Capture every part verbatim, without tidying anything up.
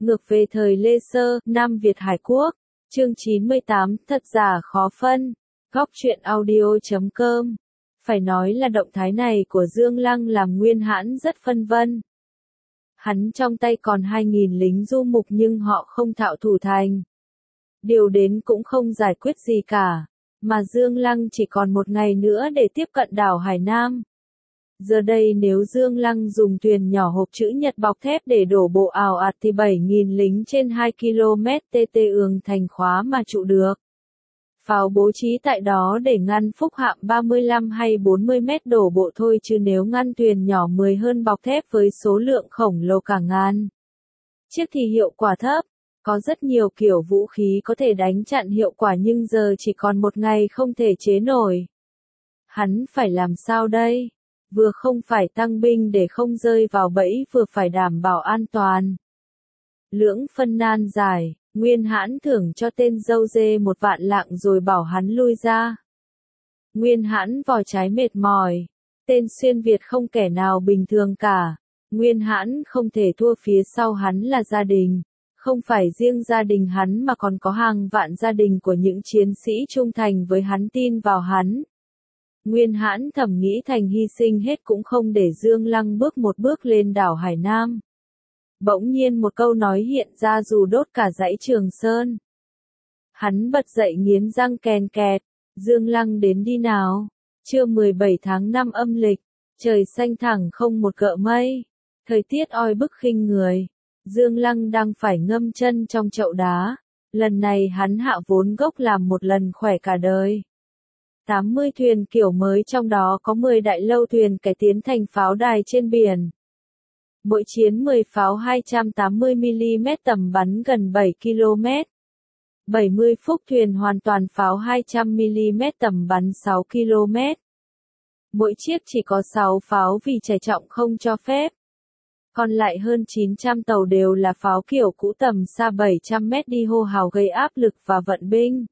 Ngược về thời Lê Sơ, Nam Việt Hải Quốc. Chương chín mươi tám, thật giả khó phân. Góc truyện audio chấm com. Phải nói là động thái này của Dương Lăng làm Nguyên Hãn rất phân vân. Hắn trong tay còn hai nghìn lính du mục nhưng họ không thạo thủ thành. Điều đến cũng không giải quyết gì cả, mà Dương Lăng chỉ còn một ngày nữa để tiếp cận đảo Hải Nam. Giờ đây nếu Dương Lăng dùng thuyền nhỏ hộp chữ nhật bọc thép để đổ bộ ào ạt thì bảy nghìn lính trên hai ki lô mét tê tê ương thành khóa mà trụ được. Pháo bố trí tại đó để ngăn phúc hạm ba mươi lăm hay bốn mươi mét đổ bộ thôi, chứ nếu ngăn thuyền nhỏ mười hơn bọc thép với số lượng khổng lồ cả ngàn chiếc thì hiệu quả thấp. Có rất nhiều kiểu vũ khí có thể đánh chặn hiệu quả nhưng giờ chỉ còn một ngày không thể chế nổi. Hắn phải làm sao đây? Vừa không phải tăng binh để không rơi vào bẫy, vừa phải đảm bảo an toàn. Lưỡng phân nan giải, Nguyên Hãn thưởng cho tên dâu dê một vạn lạng rồi bảo hắn lui ra. Nguyên Hãn vò trái mệt mỏi. Tên xuyên Việt không kẻ nào bình thường cả. Nguyên Hãn không thể thua, phía sau hắn là gia đình. Không phải riêng gia đình hắn mà còn có hàng vạn gia đình của những chiến sĩ trung thành với hắn, tin vào hắn. Nguyên Hãn thầm nghĩ thành hy sinh hết cũng không để Dương Lăng bước một bước lên đảo Hải Nam. Bỗng nhiên một câu nói hiện ra dù đốt cả dãy Trường Sơn. Hắn bật dậy nghiến răng kèn kẹt. Dương Lăng đến đi nào. Trưa mười bảy tháng năm âm lịch. Trời xanh thẳng không một gợn mây. Thời tiết oi bức khinh người. Dương Lăng đang phải ngâm chân trong chậu đá. Lần này hắn hạ vốn gốc làm một lần khỏe cả đời. tám mươi thuyền kiểu mới, trong đó có mười đại lâu thuyền cải tiến thành pháo đài trên biển. Mỗi chiến mười pháo hai trăm tám mươi mi li mét tầm bắn gần bảy ki lô mét. bảy mươi phúc thuyền hoàn toàn pháo hai trăm mi li mét tầm bắn sáu ki lô mét. Mỗi chiếc chỉ có sáu pháo vì tải trọng không cho phép. Còn lại hơn chín trăm tàu đều là pháo kiểu cũ tầm xa bảy trăm mét đi hô hào gây áp lực và vận binh.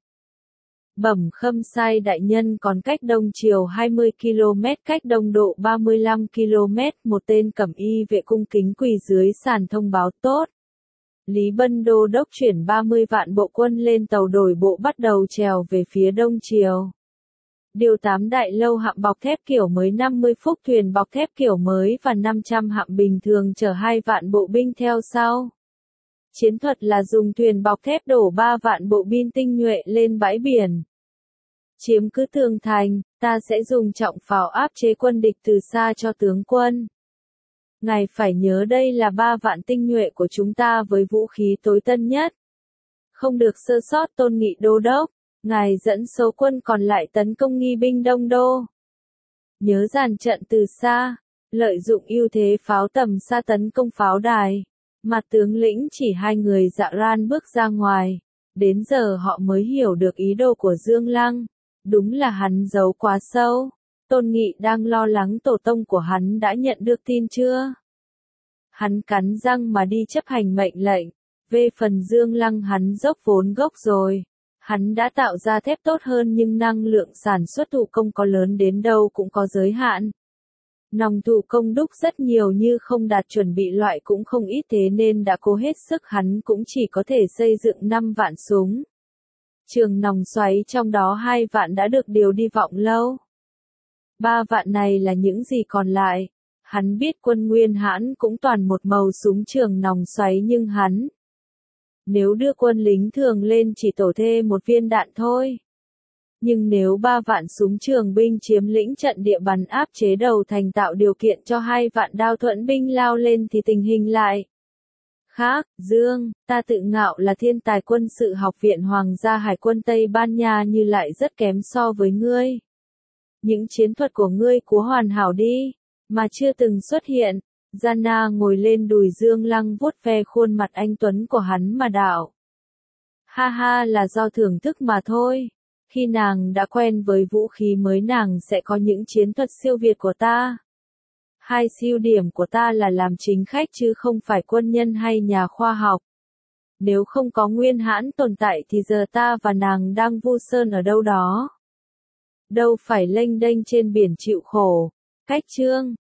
Bẩm Khâm Sai đại nhân, còn cách đông chiều hai mươi ki lô mét, cách đông độ ba mươi lăm ki lô mét, một tên cẩm y vệ cung kính quỳ dưới sàn thông báo tốt. Lý Bân đô đốc chuyển ba mươi vạn bộ quân lên tàu đổi bộ bắt đầu trèo về phía đông chiều. Điều tám đại lâu hạm bọc thép kiểu mới, năm mươi phúc thuyền bọc thép kiểu mới và năm trăm hạm bình thường chở hai vạn bộ binh theo sau. Chiến thuật là dùng thuyền bọc thép đổ ba vạn bộ binh tinh nhuệ lên bãi biển. Chiếm cứ tường thành, ta sẽ dùng trọng pháo áp chế quân địch từ xa cho tướng quân. Ngài phải nhớ đây là ba vạn tinh nhuệ của chúng ta với vũ khí tối tân nhất. Không được sơ sót, Tôn Nghị đô đốc. Ngài dẫn số quân còn lại tấn công nghi binh Đông Đô. Nhớ dàn trận từ xa, lợi dụng ưu thế pháo tầm xa tấn công pháo đài. Mặt tướng lĩnh chỉ hai người Dạ Ran bước ra ngoài. Đến giờ họ mới hiểu được ý đồ của Dương Lăng. Đúng là hắn giấu quá sâu. Tôn Nghị đang lo lắng tổ tông của hắn đã nhận được tin chưa. Hắn cắn răng mà đi chấp hành mệnh lệnh. Về phần Dương Lăng, hắn dốc vốn gốc rồi. Hắn đã tạo ra thép tốt hơn nhưng năng lượng sản xuất thủ công có lớn đến đâu cũng có giới hạn. Nòng thủ công đúc rất nhiều như không đạt chuẩn bị loại cũng không ít, thế nên đã cố hết sức, hắn cũng chỉ có thể xây dựng năm vạn súng. Trường nòng xoáy trong đó hai vạn đã được điều đi Vọng Lâu. Ba vạn này là những gì còn lại? Hắn biết quân Nguyên Hãn cũng toàn một màu súng trường nòng xoáy nhưng hắn, nếu đưa quân lính thường lên chỉ tổ thêm một viên đạn thôi. Nhưng nếu ba vạn súng trường binh chiếm lĩnh trận địa bắn áp chế đầu thành, tạo điều kiện cho hai vạn đao thuẫn binh lao lên thì tình hình lại khác. Dương, ta tự ngạo là thiên tài quân sự học viện Hoàng gia Hải quân Tây Ban Nha như lại rất kém so với ngươi. Những chiến thuật của ngươi quá hoàn hảo đi, mà chưa từng xuất hiện. Gianna ngồi lên đùi Dương Lăng vuốt ve khuôn mặt anh tuấn của hắn mà đạo. Ha ha, là do thưởng thức mà thôi. Khi nàng đã quen với vũ khí mới, nàng sẽ có những chiến thuật siêu việt của ta. Hai siêu điểm của ta là làm chính khách chứ không phải quân nhân hay nhà khoa học. Nếu không có Nguyên Hãn tồn tại thì giờ ta và nàng đang vu sơn ở đâu đó. Đâu phải lênh đênh trên biển chịu khổ. Cách chương